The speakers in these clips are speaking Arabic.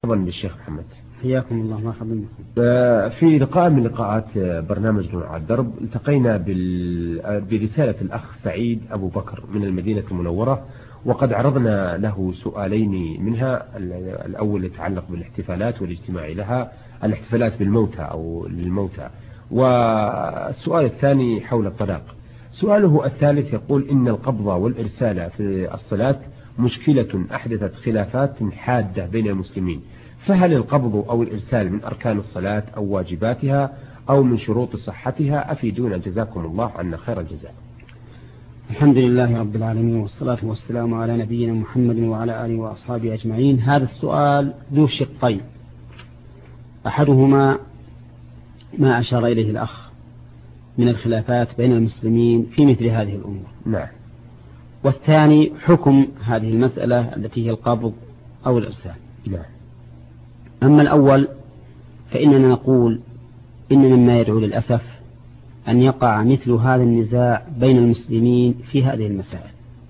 مرحبا بالشيخ محمد. حياكم الله. مرحبا بكم. في لقاء من لقاءات برنامج نور على الدرب التقينا برسالة الأخ سعيد أبو بكر من المدينة المنورة، وقد عرضنا له سؤالين منها. الأول يتعلق بالاحتفالات والاجتماع لها، الاحتفالات بالموتى أو للموتى، والسؤال الثاني حول الطلاق. سؤاله الثالث يقول إن القبض والإرسال في الصلاة مشكلة أحدثت خلافات حادة بين المسلمين، فهل القبض أو الإرسال من أركان الصلاة أو واجباتها أو من شروط صحتها؟ أفيدونا جزاكم الله عنا خير الجزاء. الحمد لله رب العالمين، والصلاة والسلام على نبينا محمد وعلى آله وأصحابه أجمعين. هذا السؤال ذو شقين، أحدهما ما أشار إليه الأخ من الخلافات بين المسلمين في مثل هذه الأمور، نعم. والثاني حكم هذه المسألة التي هي القبض أو الإرسال، نعم. أما الأول فإننا نقول إن مما يدعو للأسف أن يقع مثل هذا النزاع بين المسلمين في هذه المسائل،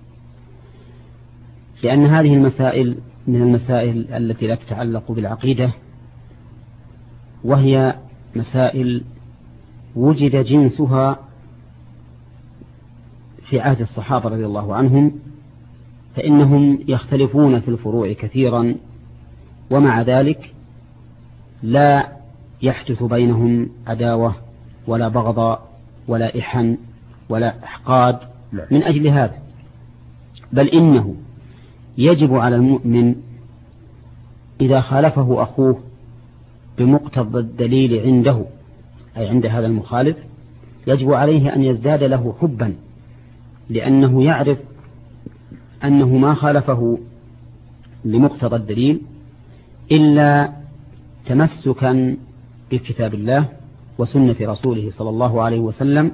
لأن هذه المسائل من المسائل التي لا تتعلق بالعقيدة، وهي مسائل وجد جنسها في عهد الصحابة رضي الله عنهم، فإنهم يختلفون في الفروع كثيرا، ومع ذلك لا يحدث بينهم عداوة ولا بغضاء ولا إحن ولا إحقاد من أجل هذا، بل إنه يجب على المؤمن إذا خالفه أخوه بمقتضى الدليل عنده، أي عند هذا المخالف، يجب عليه أن يزداد له حبا، لأنه يعرف أنه ما خالفه لمقتضى الدليل إلا تمسكا بكتاب الله وسنة رسوله صلى الله عليه وسلم،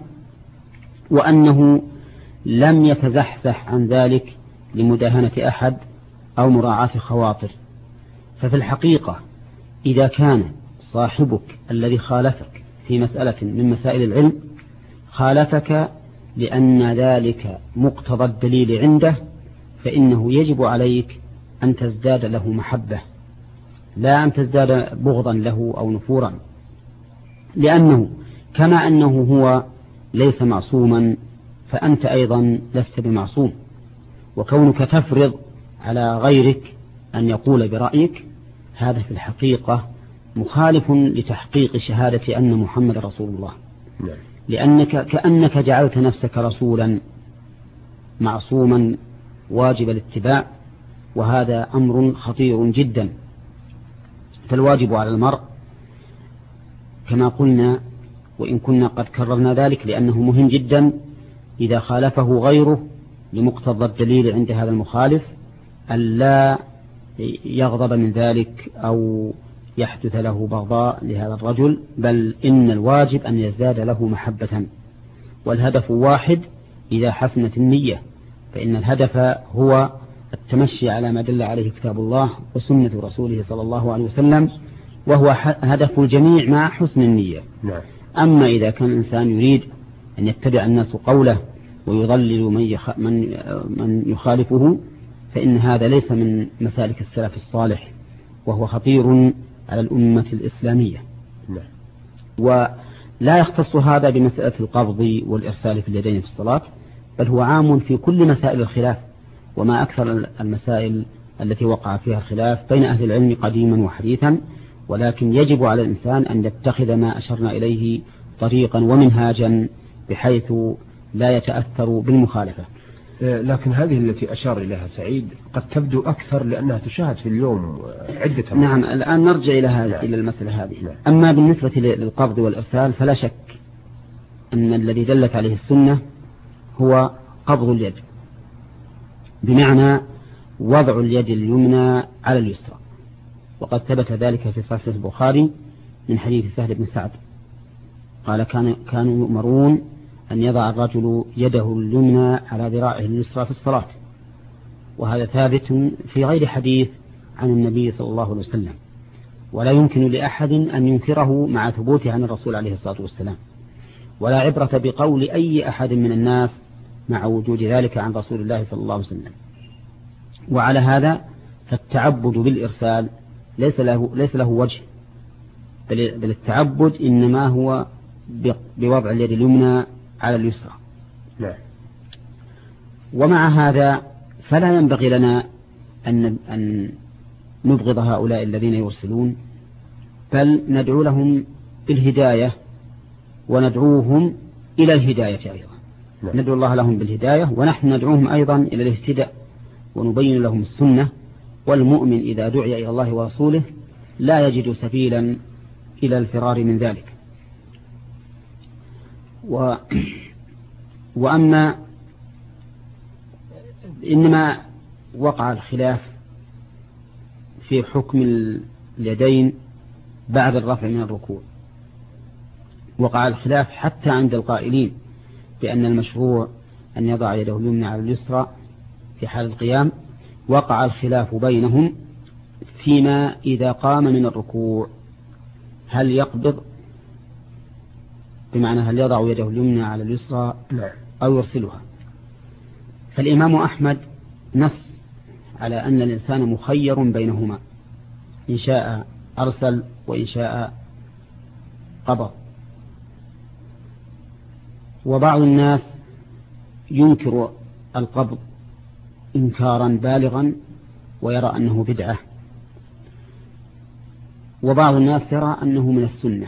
وأنه لم يتزحزح عن ذلك لمداهنة أحد أو مراعاة خواطر. ففي الحقيقة إذا كان صاحبك الذي خالفك في مسألة من مسائل العلم خالفك لأن ذلك مقتضى الدليل عنده، فإنه يجب عليك أن تزداد له محبة، لا أن تزداد بغضا له أو نفورا، لأنه كما أنه هو ليس معصوما فأنت أيضا لست بمعصوم، وكونك تفرض على غيرك أن يقول برأيك هذا في الحقيقة مخالف لتحقيق شهادة أن محمد رسول الله، لأنك كأنك جعلت نفسك رسولا معصوما واجب الاتباع، وهذا أمر خطير جدا. فالواجب على المرء كما قلنا، وإن كنا قد كررنا ذلك لأنه مهم جدا، إذا خالفه غيره لمقتضى الدليل عند هذا المخالف ألا يغضب من ذلك أو يحدث له بغضاء لهذا الرجل، بل إن الواجب أن يزداد له محبة، والهدف واحد إذا حسنت النية، فإن الهدف هو التمشي على ما دل عليه كتاب الله وسنة رسوله صلى الله عليه وسلم، وهو هدف الجميع مع حسن النية. أما إذا كان الإنسان يريد أن يتبع الناس قوله ويضلل من يخالفه، فإن هذا ليس من مسالك السلف الصالح، وهو خطير على الأمة الإسلامية. ولا يختص هذا بمسألة القبض والإرسال في اليدين في الصلاة، بل هو عام في كل مسائل الخلاف، وما أكثر المسائل التي وقع فيها الخلاف بين أهل العلم قديما وحديثا، ولكن يجب على الإنسان أن يتخذ ما أشرنا إليه طريقا ومنهاجا بحيث لا يتأثر بالمخالفة. لكن هذه التي أشار إليها سعيد قد تبدو أكثر لأنها تشاهد في اليوم عدة مرات. نعم، الآن نرجع إلى المسألة هذه. أما بالنسبة للقبض والإرسال فلا شك أن الذي دلت عليه السنة هو قبض اليد، بمعنى وضع اليد اليمنى على اليسرى، وقد ثبت ذلك في صحيح البخاري من حديث سهل بن سعد قال كانوا يؤمرون أن يضع الرجل يده اليمنى على ذراعه اليسرى في الصلاة، وهذا ثابت في غير حديث عن النبي صلى الله عليه وسلم، ولا يمكن لأحد أن ينكره مع ثبوته عن الرسول عليه الصلاة والسلام، ولا عبرة بقول أي أحد من الناس مع وجود ذلك عن رسول الله صلى الله عليه وسلم. وعلى هذا فالتعبد بالإرسال ليس له وجه، بل التعبد إنما هو بوضع اليد اليمنى على اليسرى. نعم. ومع هذا فلا ينبغي لنا أن نبغض هؤلاء الذين يرسلون، بل ندعو لهم بالهداية وندعوهم إلى الهداية أيضا. نعم. ندعو الله لهم بالهداية ونحن ندعوهم أيضا إلى الاهتداء ونبين لهم السنة. والمؤمن إذا دعي إلى الله ورسوله لا يجد سبيلا إلى الفرار من ذلك. وأما إنما وقع الخلاف في حكم اليدين بعد الرفع من الركوع، وقع الخلاف حتى عند القائلين بأن المشروع أن يضع يده اليمنى على اليسرى في حال القيام. وقع الخلاف بينهم فيما إذا قام من الركوع هل يقبض، بمعنى هل يضع يده اليمنى على اليسرى أو يرسلها. فالإمام أحمد نص على أن الإنسان مخير بينهما، إن شاء أرسل وإن شاء قبض. وبعض الناس ينكر القبض إنكارا بالغا ويرى أنه بدعة، وبعض الناس يرى أنه من السنة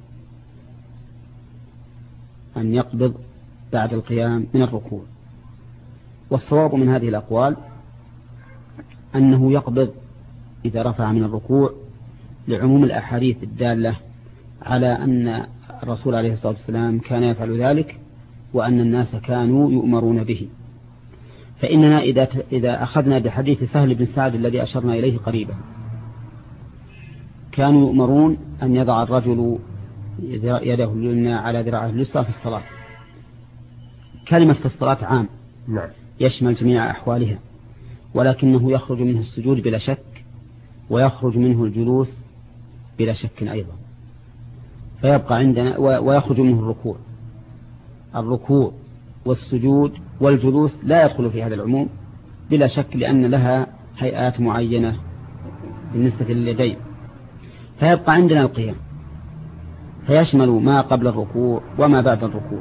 أن يقبض بعد القيام من الركوع. والصواب من هذه الأقوال أنه يقبض إذا رفع من الركوع لعموم الأحاديث الدالة على أن الرسول عليه الصلاة والسلام كان يفعل ذلك وأن الناس كانوا يؤمرون به. فإننا إذا أخذنا بحديث سهل بن سعد الذي أشرنا إليه قريبا، كانوا يؤمرون أن يضع الرجل يده اليمنى على ذراعه اليسرى في الصلاة. كلمة في الصلاة عام، نعم، يشمل جميع أحوالها، ولكنه يخرج منه السجود بلا شك، ويخرج منه الجلوس بلا شك أيضا. فيبقى عندنا ويخرج منه الركوع والسجود والجلوس لا يدخل في هذا العموم بلا شك، لأن لها هيئات معينة بالنسبة لليدين. فيبقى عندنا القيام، فيشمل ما قبل الركوع وما بعد الركوع.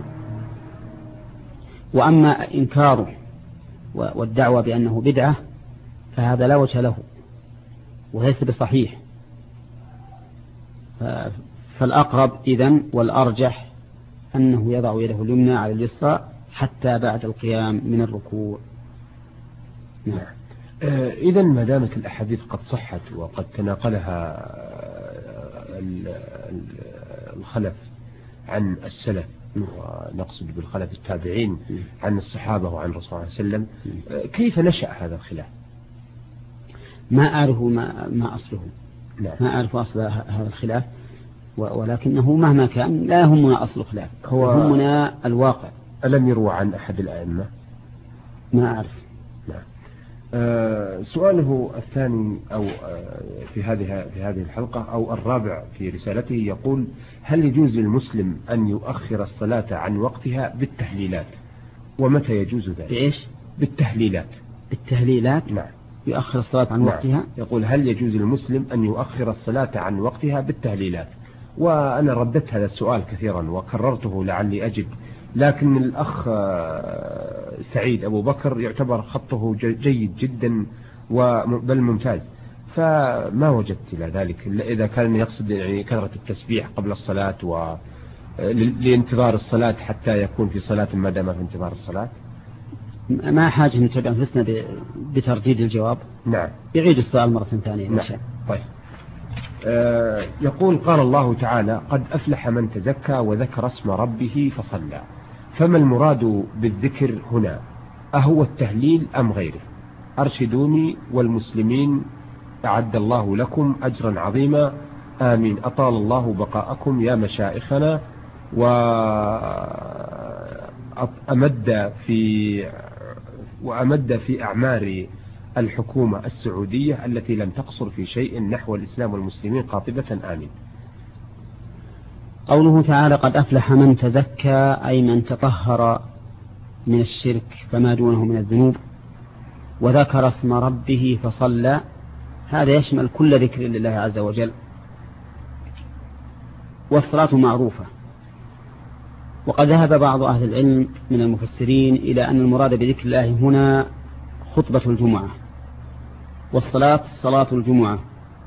وأما إنكاره والدعوة بأنه بدعة فهذا لا وجه له وليس بصحيح. فالأقرب إذن والأرجح أنه يضع يده اليمنى على اليسرى حتى بعد القيام من الركوع. نعم. إذن ما دامت الأحاديث قد صحت وقد تناقلها الخلف عن السلف، ونقصد بالخلف التابعين عن الصحابة وعن الرسول صلى الله عليه وسلم، كيف نشأ هذا الخلاف؟ ما أعرف ما أصله. نعم. ما أعرف أصل هذا الخلاف، ولكنه مهما كان لا يهمنا أصل الخلاف، يهمنا الواقع. ألم يروى عن أحد الأئمة؟ ما أعرف. نعم. سؤاله الثاني أو في هذه الحلقة أو الرابع في رسالته يقول: هل يجوز للمسلم أن يؤخر الصلاة عن وقتها بالتهليلات؟ ومتى يجوز ذلك؟ بإيش؟ بالتهليلات. نعم. يؤخر الصلاة عن وقتها. يقول: هل يجوز للمسلم أن يؤخر الصلاة عن وقتها بالتهليلات؟ وأنا رددت هذا السؤال كثيرا وكررته لعلي أجد، لكن الأخ سعيد أبو بكر يعتبر خطه جيد جدا بل ممتاز، فما وجدت إلى ذلك إذا كان يقصد يعني كثرة التسبيح قبل الصلاة لانتظار الصلاة حتى يكون في صلاة ما دام في انتظار الصلاة. ما حاجة نتبع أنفسنا بترديد الجواب. نعم. يعيد السؤال مرة ثانية. نعم. طيب. يقول: قال الله تعالى: قد أفلح من تزكى وذكر اسم ربه فصلى. فما المراد بالذكر هنا؟ أهو التهليل أم غيره؟ أرشدوني والمسلمين، أعد الله لكم أجرا عظيما، آمين، أطال الله بقاءكم يا مشائخنا. وأمد في أعمار الحكومة السعودية التي لم تقصر في شيء نحو الإسلام والمسلمين قاطبة، آمين. قوله تعالى: قد أفلح من تزكى، أي من تطهر من الشرك فما دونه من الذنوب، وذكر اسم ربه فصلى، هذا يشمل كل ذكر لله عز وجل. والصلاة معروفة، وقد ذهب بعض أهل العلم من المفسرين إلى أن المراد بذكر الله هنا خطبة الجمعة، والصلاة صلاة الجمعة.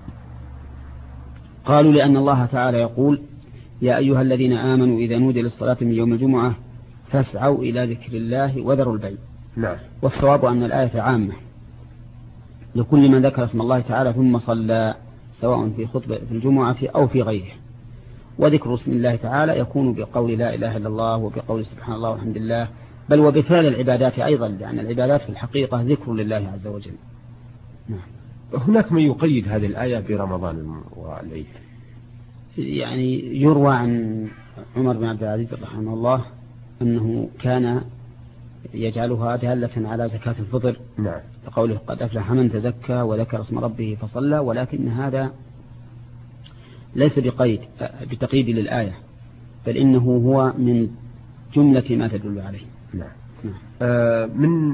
قالوا لأن الله تعالى يقول: يا أيها الذين آمنوا إذا نودي للصلاة من يوم الجمعة فاسعوا إلى ذكر الله وذروا البيع. نعم. والصواب أن الآية عامة لكل من ذكر اسم الله تعالى ثم صلى، سواء في خطبة في الجمعة أو في غيره. وذكر اسم الله تعالى يكون بقول لا إله إلا الله وبقول سبحان الله والحمد لله، بل وبفعل العبادات أيضا، لأن العبادات في الحقيقة ذكر لله عز وجل. نعم. هناك من يقيد هذه الآية برمضان والعيد. يعني يروى عن عمر بن عبد العزيز رحمه الله أنه كان يجعلها دالة على زكاة الفطر. نعم. لقوله: قد أفلح من تزكى وذكر اسم ربه فصلى. ولكن هذا ليس بتقييد للآية، بل إنه هو من جملة ما تدل عليه. نعم. من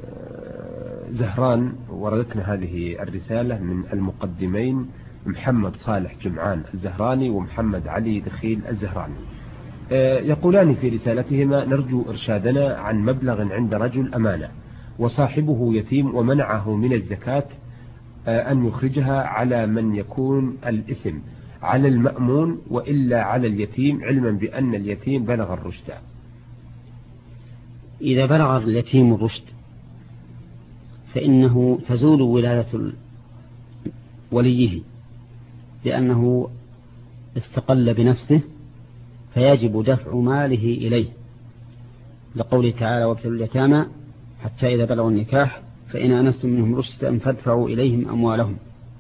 زهران وردتنا هذه الرسالة من المقدمين محمد صالح جمعان الزهراني ومحمد علي دخيل الزهراني. يقولان في رسالتهما: نرجو إرشادنا عن مبلغ عند رجل أمانة وصاحبه يتيم ومنعه من الزكاة أن يخرجها، على من يكون الإثم على المأمون وإلا على اليتيم، علما بأن اليتيم بلغ الرشد. إذا بلغ اليتيم الرشد فإنه تزول ولاية وليه، لأنه استقل بنفسه، فيجب دفع ماله إليه، لقوله تعالى: وابتلوا اليتامى حتى إذا بلغوا النكاح فإن آنستم منهم رشدا فادفعوا إليهم أموالهم.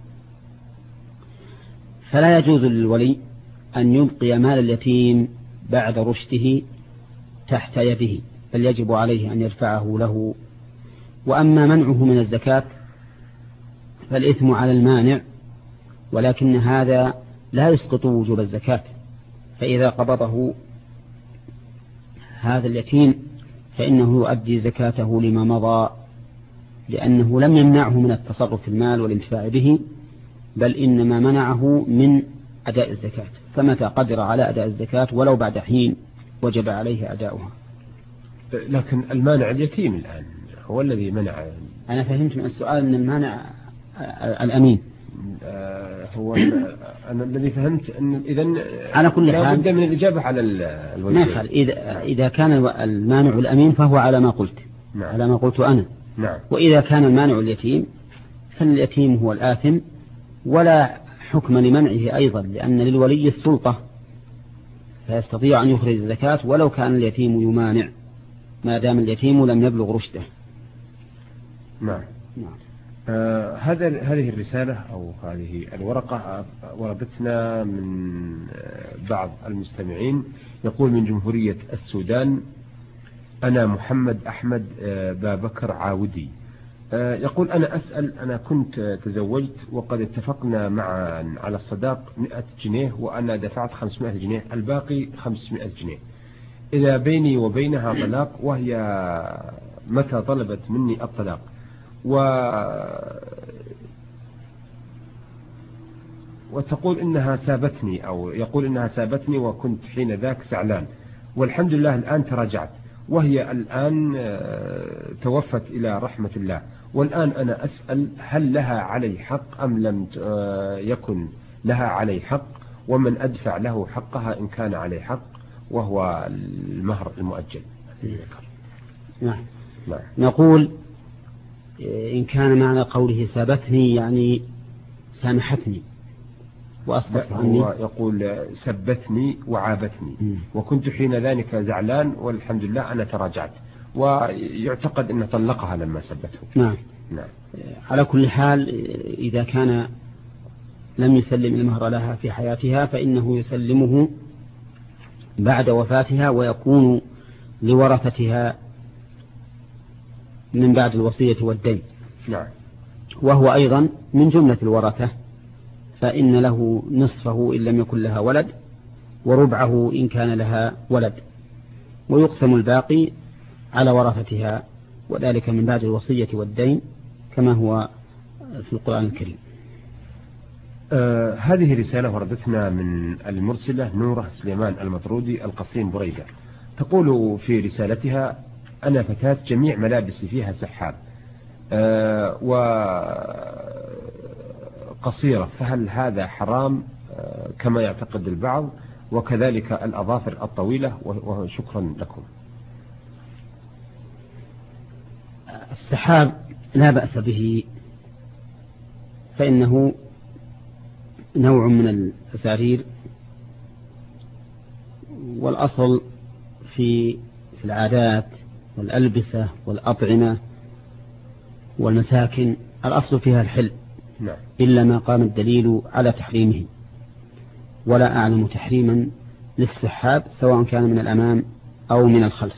فلا يجوز للولي أن يبقي مال اليتيم بعد رشده تحت يده، بل يجب عليه أن يدفعه له. وأما منعه من الزكاة فالإثم على المانع، ولكن هذا لا يسقط وجوب الزكاة. فإذا قبضه هذا اليتيم فإنه يؤدي زكاته لما مضى، لأنه لم يمنعه من التصرف في المال والانتفاع به، بل إنما منعه من أداء الزكاة. فمتى قدر على أداء الزكاة ولو بعد حين وجب عليه أداؤها. لكن المانع اليتيم الآن هو الذي منع. أنا فهمت من السؤال أن المانع الأمين. هو أنا الذي فهمت أن إذن على كل حال لا بد من الإجابة على الوجه. إذا كان المانع الأمين فهو على ما قلت. نعم. على ما قلت أنا. نعم. وإذا كان المانع اليتيم فاليتيم هو الآثم، ولا حكم لمنعه أيضا، لأن للولي السلطة فيستطيع أن يخرج الزكاة ولو كان اليتيم يمانع، ما دام اليتيم لم يبلغ رشده. نعم. نعم. هذه الرسالة أو هذه الورقة وردتنا من بعض المستمعين. يقول: من جمهورية السودان، أنا محمد أحمد بابكر عاودي. يقول: أنا أسأل، أنا كنت تزوجت وقد اتفقنا معا على الصداق 100 جنيه وأنا دفعت 500 جنيه، الباقي 500 جنيه. إذا بيني وبينها طلاق، وهي متى طلبت مني الطلاق وتقول إنها سابتني، أو يقول إنها سابتني وكنت حين ذاك زعلان، والحمد لله الآن تراجعت، وهي الآن توفت إلى رحمة الله. والآن أنا أسأل: هل لها علي حق أم لم يكن لها علي حق؟ ومن أدفع له حقها إن كان علي حق، وهو المهر المؤجل. نعم. نعم. نقول: إن كان معنى قوله سابتني يعني سامحتني وأصبحت عني. هو يقول: سبتني وعابتني وكنت حين ذلك زعلان، والحمد لله أنا تراجعت، ويعتقد أن طلقها لما سبته. نعم. نعم. على كل حال، إذا كان لم يسلم المهر لها في حياتها فإنه يسلمه بعد وفاتها، ويكون لورثتها من بعد الوصية والدين. نعم. وهو أيضا من جملة الورثة، فإن له نصفه إن لم يكن لها ولد، وربعه إن كان لها ولد، ويقسم الباقي على ورثتها، وذلك من بعد الوصية والدين كما هو في القرآن الكريم. هذه رسالة وردتنا من المرسلة نورة سليمان المطرودي القصيم بريدة. تقول في رسالتها: أنا فتاة جميع ملابسي فيها سحاب وقصيرة، فهل هذا حرام كما يعتقد البعض؟ وكذلك الأظافر الطويلة، وشكرا لكم. السحاب لا بأس به، فإنه نوع من الأسارير، والأصل في العادات والألبسة والأطعمة والمساكن الأصل فيها الحل، إلا ما قام الدليل على تحريمه، ولا أعلم تحريما للسحاب سواء كان من الأمام أو من الخلف.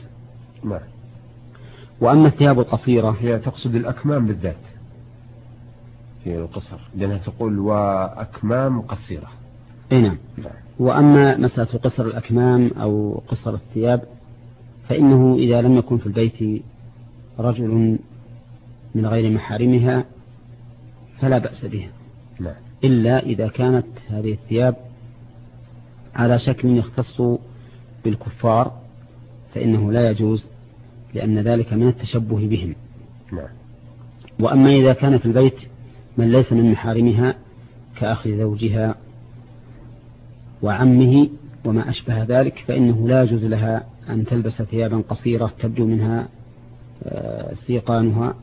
وأما الثياب القصيرة، هي تقصد الأكمام بالذات في القصر، لأنها تقول وأكمام قصيرة. نعم. وأما مسألة قصر الأكمام أو قصر الثياب، فإنه إذا لم يكن في البيت رجل من غير محارمها فلا بأس بها، إلا إذا كانت هذه الثياب على شكل يختص بالكفار فإنه لا يجوز، لأن ذلك من التشبه بهم. وأما إذا كان في البيت من ليس من محارمها كأخ زوجها وعمه وما أشبه ذلك، فإنه لا يجوز لها أن تلبس ثيابا قصيرة تبدو منها سيقانها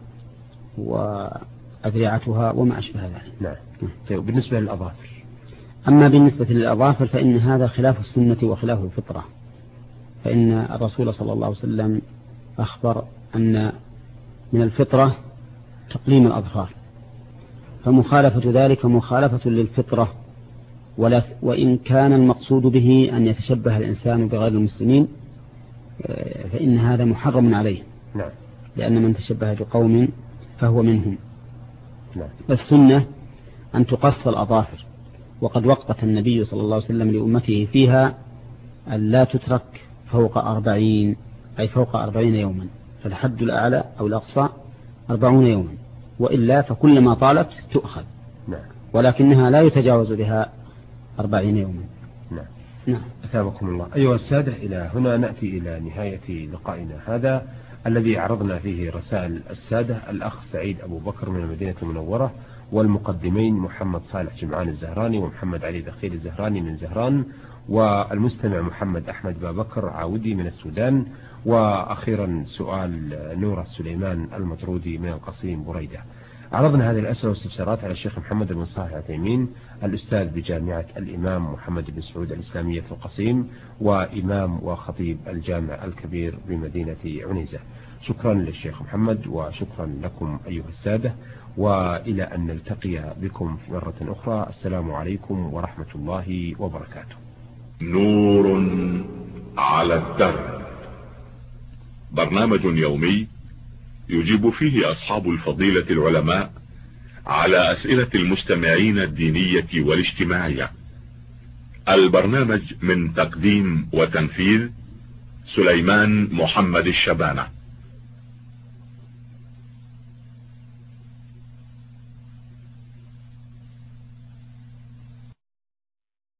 وأذرعتها وما أشبه ذلك. طيب، بالنسبة للأظافر؟ أما بالنسبة للأظافر فإن هذا خلاف السنة وخلاف الفطرة، فإن الرسول صلى الله عليه وسلم أخبر أن من الفطرة تقليم الأظفار، فمخالفة ذلك مخالفة للفطرة، وإن كان المقصود به أن يتشبه الإنسان بغير المسلمين فإن هذا محرم عليه، لأن من تشبه بقوم فهو منهم. السنة أن تقص الأظافر، وقد وقت النبي صلى الله عليه وسلم لأمته فيها أن لا تترك فوق 40، أي فوق 40 يوما، فالحد الأعلى أو الأقصى 40 يوما، وإلا فكلما طالت تؤخذ، ولكنها لا يتجاوز بها 40 يوما. نعم. أثابكم الله. أيها السادة، إلى هنا نأتي إلى نهاية لقائنا هذا الذي عرضنا فيه رسائل السادة الأخ سعيد أبو بكر من المدينة المنورة، والمقدمين محمد صالح جمعان الزهراني ومحمد علي دخيل الزهراني من زهران، والمستمع محمد أحمد بابكر عاودي من السودان، وأخيرا سؤال نورة سليمان المطرودي من القصيم بريدة. عرضنا هذه الأسئلة والاستفسارات على الشيخ محمد بن صالح العثيمين، الأستاذ بجامعة الإمام محمد بن سعود الإسلامية في القصيم، وإمام وخطيب الجامع الكبير بمدينة عنيزة. شكرا للشيخ محمد، وشكرا لكم أيها السادة، وإلى أن نلتقي بكم في مرة أخرى. السلام عليكم ورحمة الله وبركاته. نور على الدرب، برنامج يومي يجيب فيه أصحاب الفضيلة العلماء على أسئلة المستمعين الدينية والاجتماعية. البرنامج من تقديم وتنفيذ سليمان محمد الشبانة.